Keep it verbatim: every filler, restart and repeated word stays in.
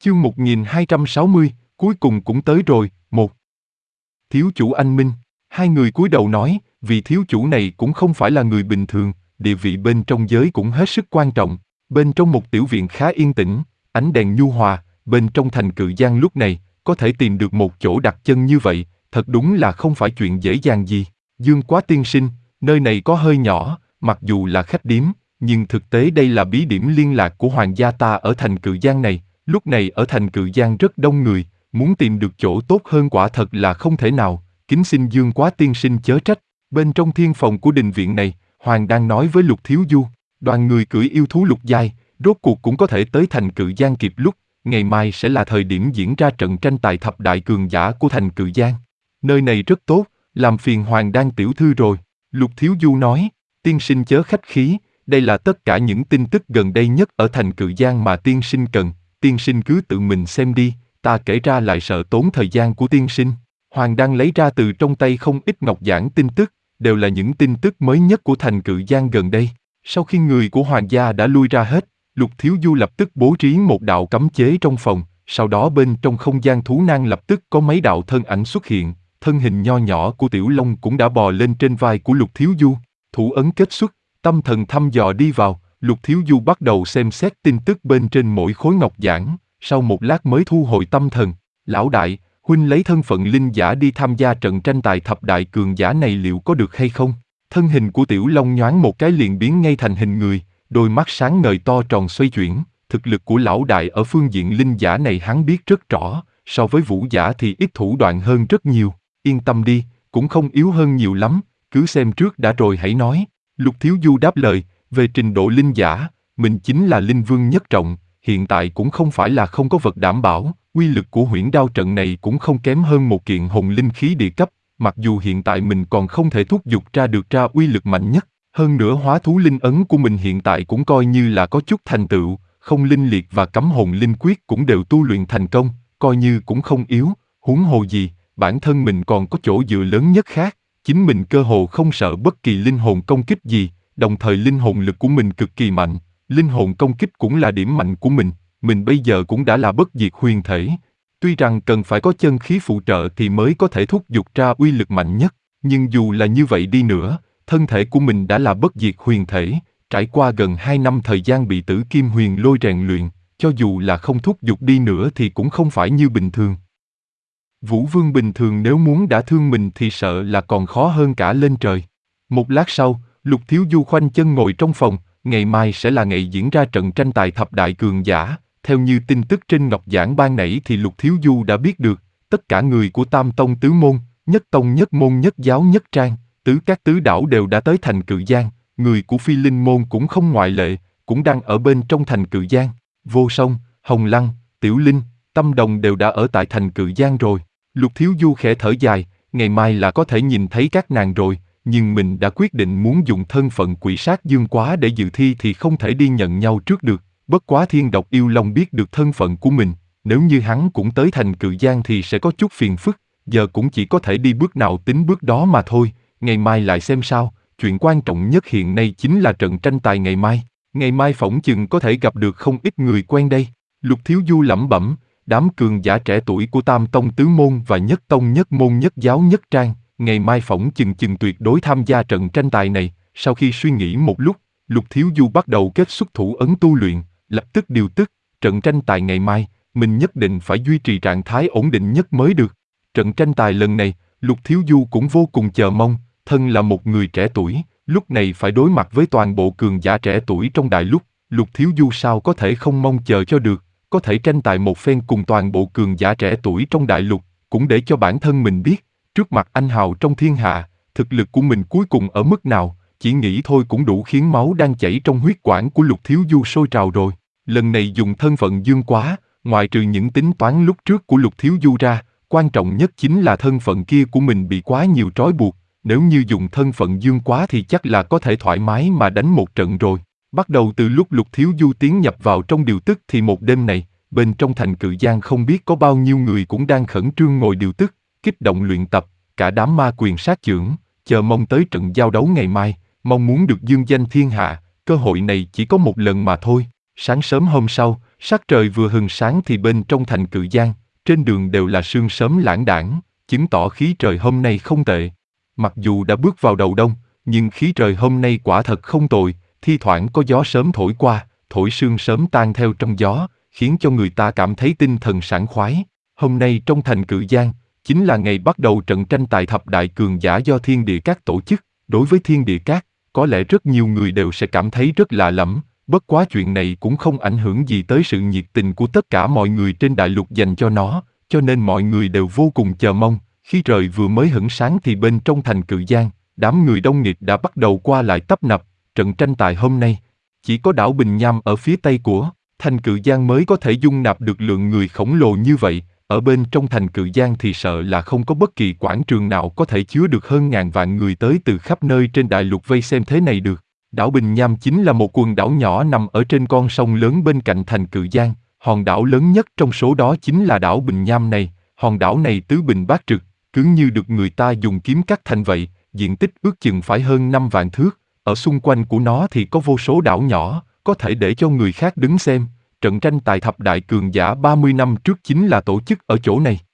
Chương một nghìn hai trăm sáu mươi, cuối cùng cũng tới rồi. Một. Thiếu chủ anh Minh. Hai người cúi đầu nói, vị thiếu chủ này cũng không phải là người bình thường, địa vị bên trong giới cũng hết sức quan trọng. Bên trong một tiểu viện khá yên tĩnh, ánh đèn nhu hòa, bên trong thành Cự Giang lúc này, có thể tìm được một chỗ đặt chân như vậy, thật đúng là không phải chuyện dễ dàng gì. Dương Quá tiên sinh, nơi này có hơi nhỏ, mặc dù là khách điếm, nhưng thực tế đây là bí điểm liên lạc của hoàng gia ta ở thành Cự Giang này. Lúc này ở thành Cự Giang rất đông người, muốn tìm được chỗ tốt hơn quả thật là không thể nào, kính xin Dương Quá tiên sinh chớ trách. Bên trong thiên phòng của đình viện này, Hoàng đang nói với Lục Thiếu Du, đoàn người cưỡi yêu thú lục giai, rốt cuộc cũng có thể tới thành Cự Giang kịp lúc, ngày mai sẽ là thời điểm diễn ra trận tranh tài thập đại cường giả của thành Cự Giang. Nơi này rất tốt, làm phiền Hoàng đang tiểu thư rồi. Lục Thiếu Du nói, tiên sinh chớ khách khí, đây là tất cả những tin tức gần đây nhất ở thành Cự Giang mà tiên sinh cần. Tiên sinh cứ tự mình xem đi, ta kể ra lại sợ tốn thời gian của tiên sinh. Hoàng đang lấy ra từ trong tay không ít ngọc giản tin tức, đều là những tin tức mới nhất của thành Cự Giang gần đây. Sau khi người của hoàng gia đã lui ra hết, Lục Thiếu Du lập tức bố trí một đạo cấm chế trong phòng, sau đó bên trong không gian thú năng lập tức có mấy đạo thân ảnh xuất hiện, thân hình nho nhỏ của Tiểu Long cũng đã bò lên trên vai của Lục Thiếu Du, thủ ấn kết xuất, tâm thần thăm dò đi vào. Lục Thiếu Du bắt đầu xem xét tin tức bên trên mỗi khối ngọc giản, sau một lát mới thu hồi tâm thần. Lão đại, huynh lấy thân phận linh giả đi tham gia trận tranh tài thập đại cường giả này liệu có được hay không? Thân hình của Tiểu Long nhoáng một cái liền biến ngay thành hình người, đôi mắt sáng ngời to tròn xoay chuyển. Thực lực của lão đại ở phương diện linh giả này hắn biết rất rõ, so với vũ giả thì ít thủ đoạn hơn rất nhiều. Yên tâm đi, cũng không yếu hơn nhiều lắm, cứ xem trước đã rồi hãy nói. Lục Thiếu Du đáp lời. Về trình độ linh giả, mình chính là linh vương nhất trọng, hiện tại cũng không phải là không có vật đảm bảo, uy lực của huyễn đao trận này cũng không kém hơn một kiện hồn linh khí địa cấp, mặc dù hiện tại mình còn không thể thúc giục ra được ra uy lực mạnh nhất, hơn nữa hóa thú linh ấn của mình hiện tại cũng coi như là có chút thành tựu, không linh liệt và cấm hồn linh quyết cũng đều tu luyện thành công, coi như cũng không yếu, huống hồ gì, bản thân mình còn có chỗ dựa lớn nhất khác, chính mình cơ hồ không sợ bất kỳ linh hồn công kích gì. Đồng thời linh hồn lực của mình cực kỳ mạnh, linh hồn công kích cũng là điểm mạnh của mình, mình bây giờ cũng đã là bất diệt huyền thể. Tuy rằng cần phải có chân khí phụ trợ thì mới có thể thúc giục ra uy lực mạnh nhất, nhưng dù là như vậy đi nữa, thân thể của mình đã là bất diệt huyền thể, trải qua gần hai năm thời gian bị Tử Kim Huyền Lôi rèn luyện, cho dù là không thúc giục đi nữa thì cũng không phải như bình thường. Vũ Vương bình thường nếu muốn đả thương mình thì sợ là còn khó hơn cả lên trời. Một lát sau, Lục Thiếu Du khoanh chân ngồi trong phòng, ngày mai sẽ là ngày diễn ra trận tranh tài thập đại cường giả. Theo như tin tức trên ngọc giản ban nãy thì Lục Thiếu Du đã biết được, tất cả người của Tam Tông Tứ Môn, Nhất Tông Nhất Môn Nhất Giáo Nhất Trang, Tứ các tứ đảo đều đã tới thành Cự Giang, người của Phi Linh Môn cũng không ngoại lệ, cũng đang ở bên trong thành Cự Giang. Vô Song, Hồng Lăng, Tiểu Linh, Tâm Đồng đều đã ở tại thành Cự Giang rồi. Lục Thiếu Du khẽ thở dài, ngày mai là có thể nhìn thấy các nàng rồi. Nhưng mình đã quyết định muốn dùng thân phận quỷ sát Dương Quá để dự thi thì không thể đi nhận nhau trước được. Bất quá Thiên Độc Yêu Long biết được thân phận của mình, nếu như hắn cũng tới thành Cự Giang thì sẽ có chút phiền phức, giờ cũng chỉ có thể đi bước nào tính bước đó mà thôi, ngày mai lại xem sao, chuyện quan trọng nhất hiện nay chính là trận tranh tài ngày mai, ngày mai phỏng chừng có thể gặp được không ít người quen đây. Lục Thiếu Du lẩm bẩm, đám cường giả trẻ tuổi của Tam Tông Tứ Môn và Nhất Tông Nhất Môn Nhất Giáo Nhất Trang, ngày mai phỏng chừng chừng tuyệt đối tham gia trận tranh tài này. Sau khi suy nghĩ một lúc, Lục Thiếu Du bắt đầu kết xuất thủ ấn tu luyện, lập tức điều tức, trận tranh tài ngày mai, mình nhất định phải duy trì trạng thái ổn định nhất mới được. Trận tranh tài lần này, Lục Thiếu Du cũng vô cùng chờ mong, thân là một người trẻ tuổi, lúc này phải đối mặt với toàn bộ cường giả trẻ tuổi trong đại lục, Lục Thiếu Du sao có thể không mong chờ cho được, có thể tranh tài một phen cùng toàn bộ cường giả trẻ tuổi trong đại lục, cũng để cho bản thân mình biết, trước mặt anh hào trong thiên hạ, thực lực của mình cuối cùng ở mức nào, chỉ nghĩ thôi cũng đủ khiến máu đang chảy trong huyết quản của Lục Thiếu Du sôi trào rồi. Lần này dùng thân phận Dương Quá, ngoài trừ những tính toán lúc trước của Lục Thiếu Du ra, quan trọng nhất chính là thân phận kia của mình bị quá nhiều trói buộc, nếu như dùng thân phận Dương Quá thì chắc là có thể thoải mái mà đánh một trận rồi. Bắt đầu từ lúc Lục Thiếu Du tiến nhập vào trong điều tức thì một đêm này, bên trong thành Cự Giang không biết có bao nhiêu người cũng đang khẩn trương ngồi điều tức, kích động luyện tập, cả đám ma quyền sát chưởng, chờ mong tới trận giao đấu ngày mai, mong muốn được dương danh thiên hạ, cơ hội này chỉ có một lần mà thôi. Sáng sớm hôm sau, Sắc trời vừa hừng sáng thì bên trong thành Cự Giang, trên đường đều là sương sớm lãng đãng, chứng tỏ khí trời hôm nay không tệ. Mặc dù đã bước vào đầu đông, nhưng khí trời hôm nay quả thật không tồi, thi thoảng có gió sớm thổi qua, thổi sương sớm tan theo trong gió, khiến cho người ta cảm thấy tinh thần sảng khoái. Hôm nay trong thành Cự Giang, chính là ngày bắt đầu trận tranh tài thập đại cường giả do Thiên Địa Các tổ chức. Đối với Thiên Địa Các, có lẽ rất nhiều người đều sẽ cảm thấy rất lạ lẫm, bất quá chuyện này cũng không ảnh hưởng gì tới sự nhiệt tình của tất cả mọi người trên đại lục dành cho nó, cho nên mọi người đều vô cùng chờ mong. Khi trời vừa mới hửng sáng thì bên trong thành Cự Giang, đám người đông nghịt đã bắt đầu qua lại tấp nập. Trận tranh tài hôm nay, chỉ có đảo Bình Nham ở phía tây của thành Cự Giang mới có thể dung nạp được lượng người khổng lồ như vậy. Ở bên trong thành Cự Giang thì sợ là không có bất kỳ quảng trường nào có thể chứa được hơn ngàn vạn người tới từ khắp nơi trên đại lục vây xem thế này được. Đảo Bình Nham chính là một quần đảo nhỏ nằm ở trên con sông lớn bên cạnh thành Cự Giang. Hòn đảo lớn nhất trong số đó chính là đảo Bình Nham này. Hòn đảo này tứ bình bát trực, cứng như được người ta dùng kiếm cắt thành vậy, diện tích ước chừng phải hơn năm vạn thước. Ở xung quanh của nó thì có vô số đảo nhỏ, có thể để cho người khác đứng xem. Trận tranh tài thập đại cường giả ba mươi năm trước chính là tổ chức ở chỗ này.